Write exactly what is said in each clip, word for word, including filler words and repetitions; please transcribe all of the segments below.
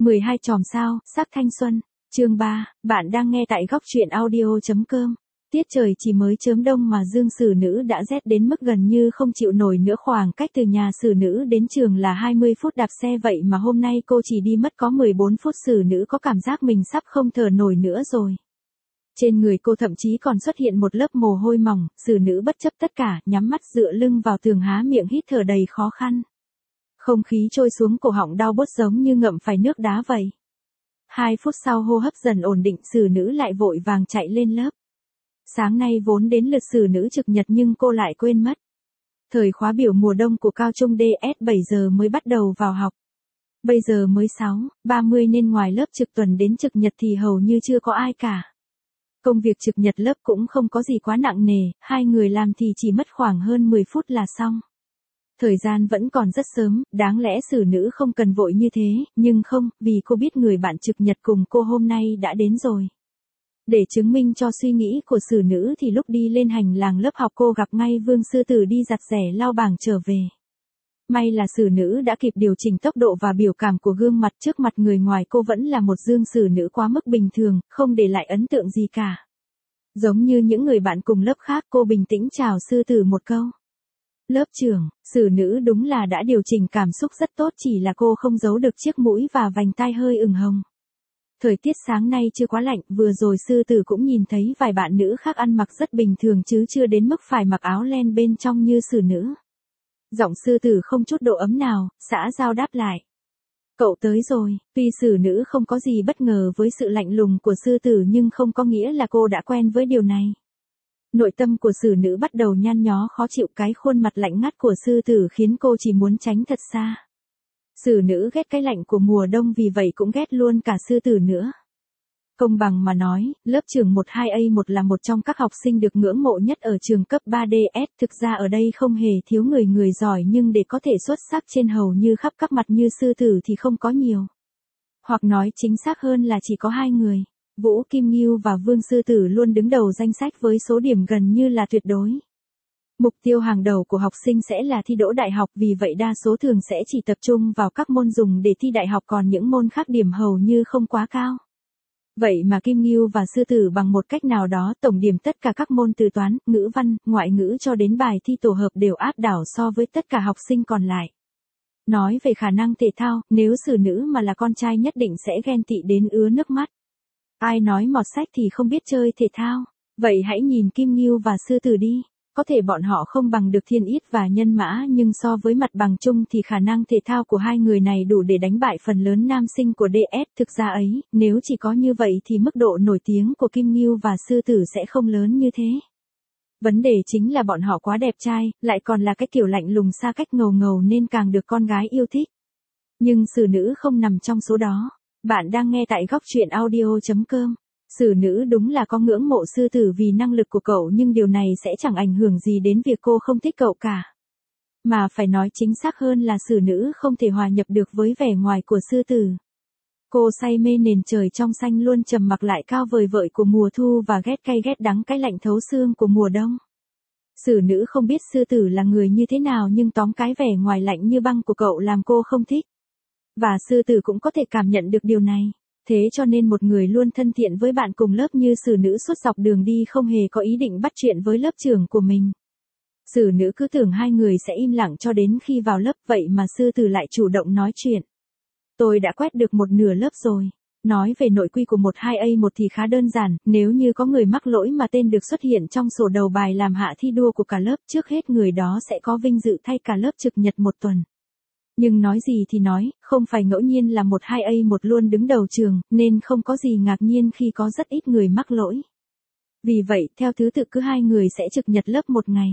mười hai chòm sao, sắc thanh xuân. Chương ba, bạn đang nghe tại góc truyện audio chấm com. Tiết trời chỉ mới chớm đông mà Dương Sử Nữ đã rét đến mức gần như không chịu nổi nữa, khoảng cách từ nhà Sử Nữ đến trường là hai mươi phút đạp xe, vậy mà hôm nay cô chỉ đi mất có mười bốn phút. Sử Nữ có cảm giác mình sắp không thở nổi nữa rồi. Trên người cô thậm chí còn xuất hiện một lớp mồ hôi mỏng. Sử Nữ bất chấp tất cả, nhắm mắt dựa lưng vào tường, há miệng hít thở đầy khó khăn. Không khí trôi xuống cổ họng đau buốt giống như ngậm phải nước đá vậy. Hai phút sau hô hấp dần ổn định, Sử Nữ lại vội vàng chạy lên lớp. Sáng nay vốn đến lượt Sử Nữ trực nhật nhưng cô lại quên mất. Thời khóa biểu mùa đông của cao trung đê ét bảy giờ mới bắt đầu vào học. Bây giờ mới sáu ba mươi nên ngoài lớp trực tuần đến trực nhật thì hầu như chưa có ai cả. Công việc trực nhật lớp cũng không có gì quá nặng nề, hai người làm thì chỉ mất khoảng hơn mười phút là xong. Thời gian vẫn còn rất sớm, đáng lẽ Sử Nữ không cần vội như thế, nhưng không, vì cô biết người bạn trực nhật cùng cô hôm nay đã đến rồi. Để chứng minh cho suy nghĩ của Sử Nữ thì lúc đi lên hành lang lớp học cô gặp ngay Vương Sư Tử đi giặt rẻ lau bảng trở về. May là Sử Nữ đã kịp điều chỉnh tốc độ và biểu cảm của gương mặt, trước mặt người ngoài cô vẫn là một Dương Sử Nữ quá mức bình thường, không để lại ấn tượng gì cả. Giống như những người bạn cùng lớp khác, cô bình tĩnh chào Sư Tử một câu. Lớp trưởng, Sử Nữ đúng là đã điều chỉnh cảm xúc rất tốt, chỉ là cô không giấu được chiếc mũi và vành tai hơi ửng hồng. Thời tiết sáng nay chưa quá lạnh, vừa rồi Sư Tử cũng nhìn thấy vài bạn nữ khác ăn mặc rất bình thường chứ chưa đến mức phải mặc áo len bên trong như Sử Nữ. Giọng Sư Tử không chút độ ấm nào, xã giao đáp lại. Cậu tới rồi. Tuy Sử Nữ không có gì bất ngờ với sự lạnh lùng của Sư Tử nhưng không có nghĩa là cô đã quen với điều này. Nội tâm của Sử Nữ bắt đầu nhăn nhó khó chịu, cái khuôn mặt lạnh ngắt của Sư Tử khiến cô chỉ muốn tránh thật xa. Sử Nữ ghét cái lạnh của mùa đông, vì vậy cũng ghét luôn cả Sư Tử nữa. Công bằng mà nói, lớp trưởng một hai A một là một trong các học sinh được ngưỡng mộ nhất ở trường cấp ba đê ét, thực ra ở đây không hề thiếu người người giỏi, nhưng để có thể xuất sắc trên hầu như khắp các mặt như Sư Tử thì không có nhiều. Hoặc nói chính xác hơn là chỉ có hai người. Vũ Kim Ngưu và Vương Sư Tử luôn đứng đầu danh sách với số điểm gần như là tuyệt đối. Mục tiêu hàng đầu của học sinh sẽ là thi đỗ đại học, vì vậy đa số thường sẽ chỉ tập trung vào các môn dùng để thi đại học, còn những môn khác điểm hầu như không quá cao. Vậy mà Kim Ngưu và Sư Tử bằng một cách nào đó, tổng điểm tất cả các môn từ toán, ngữ văn, ngoại ngữ cho đến bài thi tổ hợp đều áp đảo so với tất cả học sinh còn lại. Nói về khả năng thể thao, nếu Sử Nữ mà là con trai nhất định sẽ ghen tị đến ứa nước mắt. Ai nói mọt sách thì không biết chơi thể thao, vậy hãy nhìn Kim Ngưu và Sư Tử đi. Có thể bọn họ không bằng được Thiên Yết và Nhân Mã, nhưng so với mặt bằng chung thì khả năng thể thao của hai người này đủ để đánh bại phần lớn nam sinh của đê ét. Thực ra ấy, nếu chỉ có như vậy thì mức độ nổi tiếng của Kim Ngưu và Sư Tử sẽ không lớn như thế. Vấn đề chính là bọn họ quá đẹp trai, lại còn là cái kiểu lạnh lùng xa cách ngầu ngầu nên càng được con gái yêu thích. Nhưng Sử Nữ không nằm trong số đó. Bạn đang nghe tại góc truyện audio chấm com. Sử Nữ đúng là có ngưỡng mộ Sư Tử vì năng lực của cậu, nhưng điều này sẽ chẳng ảnh hưởng gì đến việc cô không thích cậu cả. Mà phải nói chính xác hơn là Sử Nữ không thể hòa nhập được với vẻ ngoài của Sư Tử. Cô say mê nền trời trong xanh luôn trầm mặc lại cao vời vợi của mùa thu và ghét cay ghét đắng cái lạnh thấu xương của mùa đông. Sử Nữ không biết Sư Tử là người như thế nào, nhưng tóm cái vẻ ngoài lạnh như băng của cậu làm cô không thích. Và Sư Tử cũng có thể cảm nhận được điều này. Thế cho nên một người luôn thân thiện với bạn cùng lớp như Sử Nữ suốt dọc đường đi không hề có ý định bắt chuyện với lớp trưởng của mình. Sử Nữ cứ tưởng hai người sẽ im lặng cho đến khi vào lớp, vậy mà Sư Tử lại chủ động nói chuyện. Tôi đã quét được một nửa lớp rồi. Nói về nội quy của một hai A một thì khá đơn giản, nếu như có người mắc lỗi mà tên được xuất hiện trong sổ đầu bài làm hạ thi đua của cả lớp, trước hết người đó sẽ có vinh dự thay cả lớp trực nhật một tuần. Nhưng nói gì thì nói, không phải ngẫu nhiên là một hai A một luôn đứng đầu trường, nên không có gì ngạc nhiên khi có rất ít người mắc lỗi. Vì vậy, theo thứ tự cứ hai người sẽ trực nhật lớp một ngày.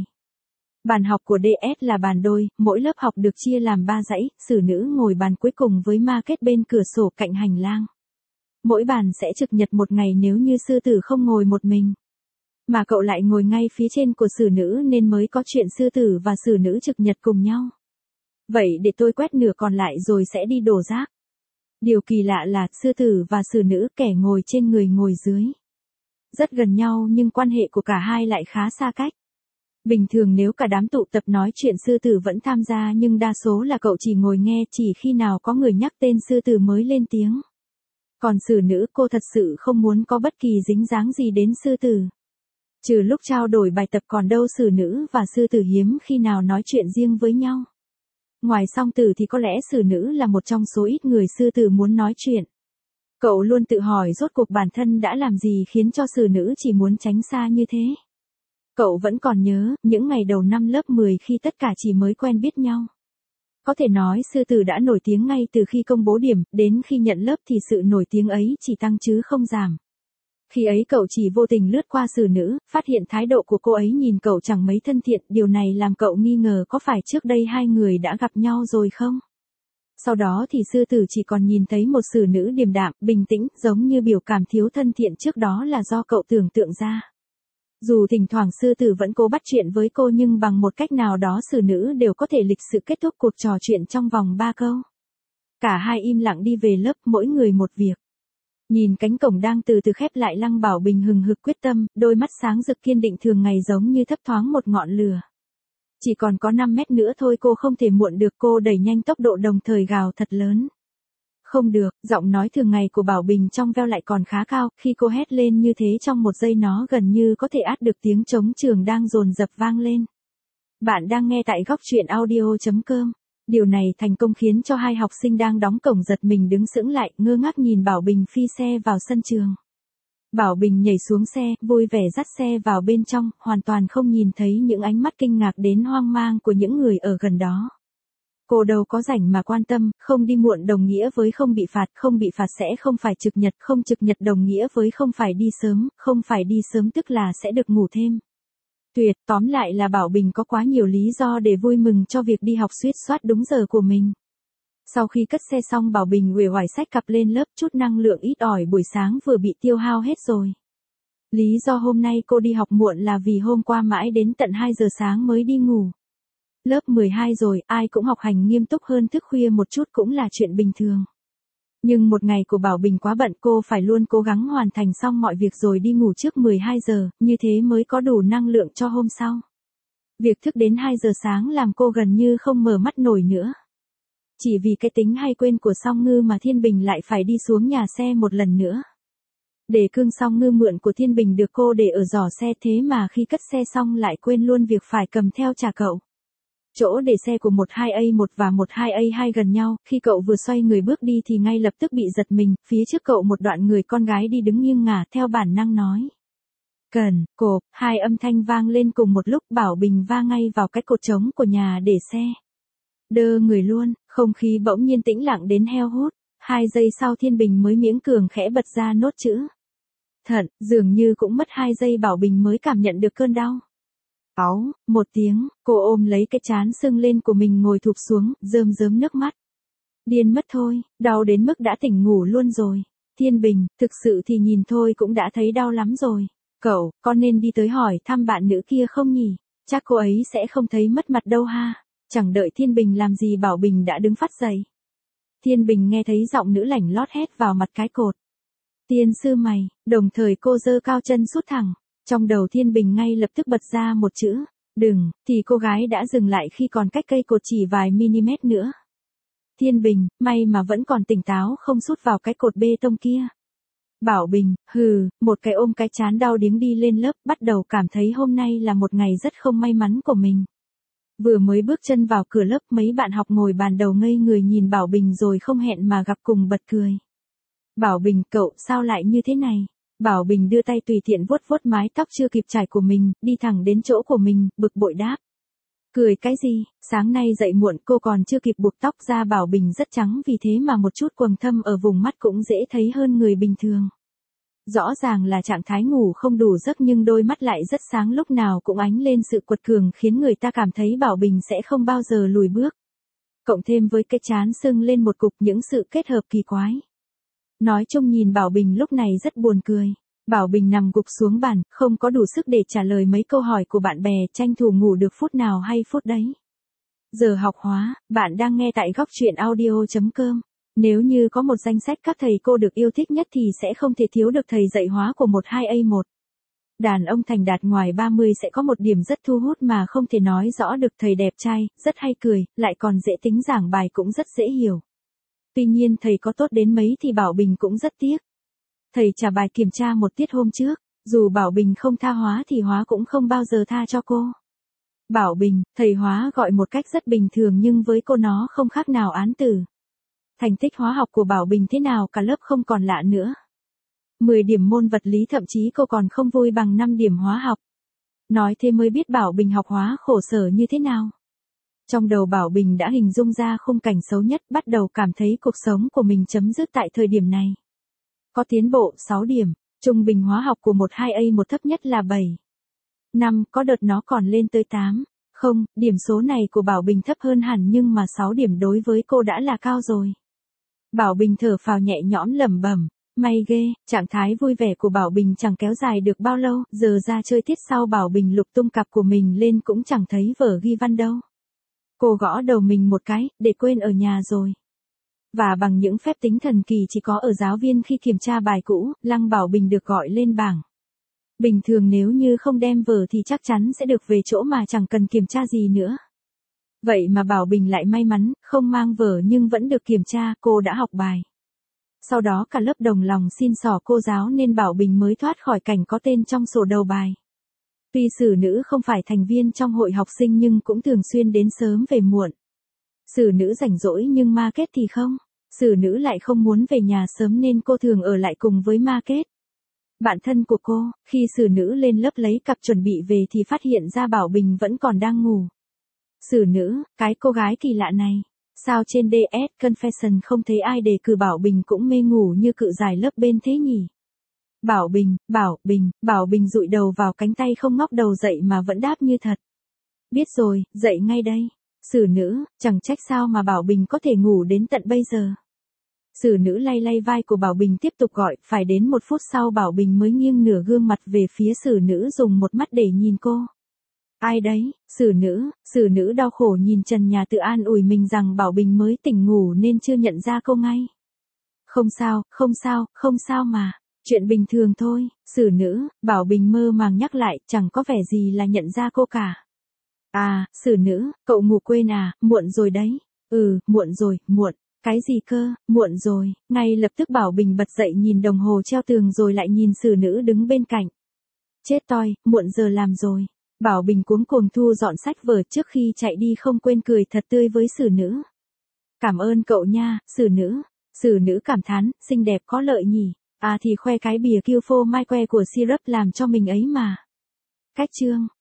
Bàn học của đê ét là bàn đôi, mỗi lớp học được chia làm ba dãy, Sử Nữ ngồi bàn cuối cùng với ma kết bên cửa sổ cạnh hành lang. Mỗi bàn sẽ trực nhật một ngày nếu như Sư Tử không ngồi một mình. Mà cậu lại ngồi ngay phía trên của Sử Nữ nên mới có chuyện Sư Tử và Sử Nữ trực nhật cùng nhau. Vậy để tôi quét nửa còn lại rồi sẽ đi đổ rác. Điều kỳ lạ là, Sư Tử và Sử Nữ, kẻ ngồi trên người ngồi dưới. Rất gần nhau nhưng quan hệ của cả hai lại khá xa cách. Bình thường nếu cả đám tụ tập nói chuyện sư tử vẫn tham gia nhưng đa số là cậu chỉ ngồi nghe, chỉ khi nào có người nhắc tên sư tử mới lên tiếng. Còn xử nữ, cô thật sự không muốn có bất kỳ dính dáng gì đến sư tử. Trừ lúc trao đổi bài tập còn đâu xử nữ và sư tử hiếm khi nào nói chuyện riêng với nhau. Ngoài song tử thì có lẽ xử nữ là một trong số ít người sư tử muốn nói chuyện. Cậu luôn tự hỏi rốt cuộc bản thân đã làm gì khiến cho xử nữ chỉ muốn tránh xa như thế. Cậu vẫn còn nhớ, những ngày đầu năm lớp mười khi tất cả chỉ mới quen biết nhau. Có thể nói sư tử đã nổi tiếng ngay từ khi công bố điểm, đến khi nhận lớp thì sự nổi tiếng ấy chỉ tăng chứ không giảm. Khi ấy cậu chỉ vô tình lướt qua xử nữ, phát hiện thái độ của cô ấy nhìn cậu chẳng mấy thân thiện, điều này làm cậu nghi ngờ có phải trước đây hai người đã gặp nhau rồi không? Sau đó thì sư tử chỉ còn nhìn thấy một xử nữ điềm đạm, bình tĩnh, giống như biểu cảm thiếu thân thiện trước đó là do cậu tưởng tượng ra. Dù thỉnh thoảng sư tử vẫn cố bắt chuyện với cô nhưng bằng một cách nào đó xử nữ đều có thể lịch sự kết thúc cuộc trò chuyện trong vòng ba câu. Cả hai im lặng đi về lớp, mỗi người một việc. Nhìn cánh cổng đang từ từ khép lại, Lăng Bảo Bình hừng hực quyết tâm, đôi mắt sáng rực kiên định thường ngày giống như thấp thoáng một ngọn lửa. Chỉ còn có năm mét nữa thôi, cô không thể muộn được, cô đẩy nhanh tốc độ đồng thời gào thật lớn. Không được, giọng nói thường ngày của Bảo Bình trong veo lại còn khá cao, khi cô hét lên như thế trong một giây nó gần như có thể át được tiếng trống trường đang dồn dập vang lên. Bạn đang nghe tại góc truyện audio chấm com. Điều này thành công khiến cho hai học sinh đang đóng cổng giật mình đứng sững lại, ngơ ngác nhìn Bảo Bình phi xe vào sân trường. Bảo Bình nhảy xuống xe, vui vẻ dắt xe vào bên trong, hoàn toàn không nhìn thấy những ánh mắt kinh ngạc đến hoang mang của những người ở gần đó. Cô đâu có rảnh mà quan tâm, không đi muộn đồng nghĩa với không bị phạt, không bị phạt sẽ không phải trực nhật, không trực nhật đồng nghĩa với không phải đi sớm, không phải đi sớm tức là sẽ được ngủ thêm. Tuyệt, tóm lại là Bảo Bình có quá nhiều lý do để vui mừng cho việc đi học suýt soát đúng giờ của mình. Sau khi cất xe xong, Bảo Bình uể oải xách cặp lên lớp, chút năng lượng ít ỏi buổi sáng vừa bị tiêu hao hết rồi. Lý do hôm nay cô đi học muộn là vì hôm qua mãi đến tận hai giờ sáng mới đi ngủ. Lớp mười hai rồi, ai cũng học hành nghiêm túc hơn, thức khuya một chút cũng là chuyện bình thường. Nhưng một ngày của Bảo Bình quá bận, cô phải luôn cố gắng hoàn thành xong mọi việc rồi đi ngủ trước mười hai giờ, như thế mới có đủ năng lượng cho hôm sau. Việc thức đến hai giờ sáng làm cô gần như không mở mắt nổi nữa. Chỉ vì cái tính hay quên của Song Ngư mà Thiên Bình lại phải đi xuống nhà xe một lần nữa. Để cương Song Ngư mượn của Thiên Bình được cô để ở giỏ xe, thế mà khi cất xe xong lại quên luôn việc phải cầm theo trả cậu. Chỗ để xe của một hai A một và một hai A hai gần nhau, khi cậu vừa xoay người bước đi thì ngay lập tức bị giật mình, phía trước cậu một đoạn người con gái đi đứng nghiêng ngả, theo bản năng nói. Cần, cộp, hai âm thanh vang lên cùng một lúc, Bảo Bình va ngay vào cái cột trống của nhà để xe. Đơ người luôn, không khí bỗng nhiên tĩnh lặng đến heo hút, hai giây sau Thiên Bình mới miễn cường khẽ bật ra nốt chữ. Thận, dường như cũng mất hai giây Bảo Bình mới cảm nhận được cơn đau. Áu, một tiếng, cô ôm lấy cái trán sưng lên của mình ngồi thụp xuống, rơm rớm nước mắt. Điên mất thôi, đau đến mức đã tỉnh ngủ luôn rồi. Thiên Bình, thực sự thì nhìn thôi cũng đã thấy đau lắm rồi. Cậu, có nên đi tới hỏi thăm bạn nữ kia không nhỉ? Chắc cô ấy sẽ không thấy mất mặt đâu ha. Chẳng đợi Thiên Bình làm gì Bảo Bình đã đứng phát dậy. Thiên Bình nghe thấy giọng nữ lảnh lót hét vào mặt cái cột. Tiên sư mày, đồng thời cô giơ cao chân sút thẳng. Trong đầu Thiên Bình ngay lập tức bật ra một chữ, đừng, thì cô gái đã dừng lại khi còn cách cây cột chỉ vài mm nữa. Thiên Bình, may mà vẫn còn tỉnh táo không sút vào cái cột bê tông kia. Bảo Bình, hừ, một cái ôm cái chán đau điếng đi lên lớp, bắt đầu cảm thấy hôm nay là một ngày rất không may mắn của mình. Vừa mới bước chân vào cửa lớp, mấy bạn học ngồi bàn đầu ngây người nhìn Bảo Bình rồi không hẹn mà gặp cùng bật cười. Bảo Bình, cậu sao lại như thế này? Bảo Bình đưa tay tùy tiện vuốt vuốt mái tóc chưa kịp trải của mình, đi thẳng đến chỗ của mình, bực bội đáp. Cười cái gì, sáng nay dậy muộn cô còn chưa kịp buộc tóc ra. Bảo Bình rất trắng vì thế mà một chút quầng thâm ở vùng mắt cũng dễ thấy hơn người bình thường. Rõ ràng là trạng thái ngủ không đủ giấc nhưng đôi mắt lại rất sáng, lúc nào cũng ánh lên sự quật cường khiến người ta cảm thấy Bảo Bình sẽ không bao giờ lùi bước. Cộng thêm với cái trán sưng lên một cục những sự kết hợp kỳ quái. Nói chung nhìn Bảo Bình lúc này rất buồn cười. Bảo Bình nằm gục xuống bàn, không có đủ sức để trả lời mấy câu hỏi của bạn bè, tranh thủ ngủ được phút nào hay phút đấy. Giờ học hóa, bạn đang nghe tại góc truyện audio chấm com. Nếu như có một danh sách các thầy cô được yêu thích nhất thì sẽ không thể thiếu được thầy dạy hóa của một hai A một. Đàn ông thành đạt ngoài ba mươi sẽ có một điểm rất thu hút mà không thể nói rõ được, thầy đẹp trai, rất hay cười, lại còn dễ tính, giảng bài cũng rất dễ hiểu. Tuy nhiên thầy có tốt đến mấy thì Bảo Bình cũng rất tiếc. Thầy trả bài kiểm tra một tiết hôm trước, dù Bảo Bình không tha Hóa thì Hóa cũng không bao giờ tha cho cô. Bảo Bình, thầy Hóa gọi một cách rất bình thường nhưng với cô nó không khác nào án tử. Thành tích hóa học của Bảo Bình thế nào cả lớp không còn lạ nữa. mười điểm môn vật lý, thậm chí cô còn không vui bằng năm điểm hóa học. Nói thế mới biết Bảo Bình học hóa khổ sở như thế nào. Trong đầu Bảo Bình đã hình dung ra khung cảnh xấu nhất, bắt đầu cảm thấy cuộc sống của mình chấm dứt tại thời điểm này. Có tiến bộ sáu điểm, trung bình hóa học của một hai A một thấp nhất là bảy. năm, có đợt nó còn lên tới tám. Không, điểm số này của Bảo Bình thấp hơn hẳn nhưng mà sáu điểm đối với cô đã là cao rồi. Bảo Bình thở phào nhẹ nhõm lẩm bẩm, may ghê. Trạng thái vui vẻ của Bảo Bình chẳng kéo dài được bao lâu, giờ ra chơi tiết sau Bảo Bình lục tung cặp của mình lên cũng chẳng thấy vở ghi văn đâu. Cô gõ đầu mình một cái, để quên ở nhà rồi. Và bằng những phép tính thần kỳ chỉ có ở giáo viên khi kiểm tra bài cũ, Lăng Bảo Bình được gọi lên bảng. Bình thường nếu như không đem vở thì chắc chắn sẽ được về chỗ mà chẳng cần kiểm tra gì nữa. Vậy mà Bảo Bình lại may mắn, không mang vở nhưng vẫn được kiểm tra, cô đã học bài. Sau đó cả lớp đồng lòng xin xỏ cô giáo nên Bảo Bình mới thoát khỏi cảnh có tên trong sổ đầu bài. Tuy Sử Nữ không phải thành viên trong hội học sinh nhưng cũng thường xuyên đến sớm về muộn. Sử Nữ rảnh rỗi nhưng Ma Kết thì không. Sử Nữ lại không muốn về nhà sớm nên cô thường ở lại cùng với Ma Kết. Bạn thân của cô, khi Sử Nữ lên lớp lấy cặp chuẩn bị về thì phát hiện ra Bảo Bình vẫn còn đang ngủ. Sử Nữ, cái cô gái kỳ lạ này, sao trên đê ét Confession không thấy ai đề cử Bảo Bình cũng mê ngủ như cự giải lớp bên thế nhỉ? Bảo Bình, Bảo Bình, Bảo Bình dụi đầu vào cánh tay không ngóc đầu dậy mà vẫn đáp như thật. Biết rồi, dậy ngay đây. Sử Nữ, chẳng trách sao mà Bảo Bình có thể ngủ đến tận bây giờ. Sử Nữ lay lay vai của Bảo Bình tiếp tục gọi, phải đến một phút sau Bảo Bình mới nghiêng nửa gương mặt về phía Sử Nữ dùng một mắt để nhìn cô. Ai đấy? Sử Nữ, Sử Nữ đau khổ nhìn trần nhà tự an ủi mình rằng Bảo Bình mới tỉnh ngủ nên chưa nhận ra cô ngay. Không sao, không sao, không sao mà. Chuyện bình thường thôi. Sử Nữ, Bảo Bình mơ màng nhắc lại, chẳng có vẻ gì là nhận ra cô cả. À, Sử Nữ, cậu ngủ quên à, muộn rồi đấy. Ừ, muộn rồi, muộn. Cái gì cơ, muộn rồi. Ngay lập tức Bảo Bình bật dậy nhìn đồng hồ treo tường rồi lại nhìn Sử Nữ đứng bên cạnh. Chết toi, muộn giờ làm rồi. Bảo Bình cuống cuồng thu dọn sách vở trước khi chạy đi không quên cười thật tươi với Sử Nữ. Cảm ơn cậu nha, Sử Nữ. Sử Nữ cảm thán, xinh đẹp có lợi nhỉ. À thì khoe cái bìa kiêu phô mai que của syrup làm cho mình ấy mà. Cách chương.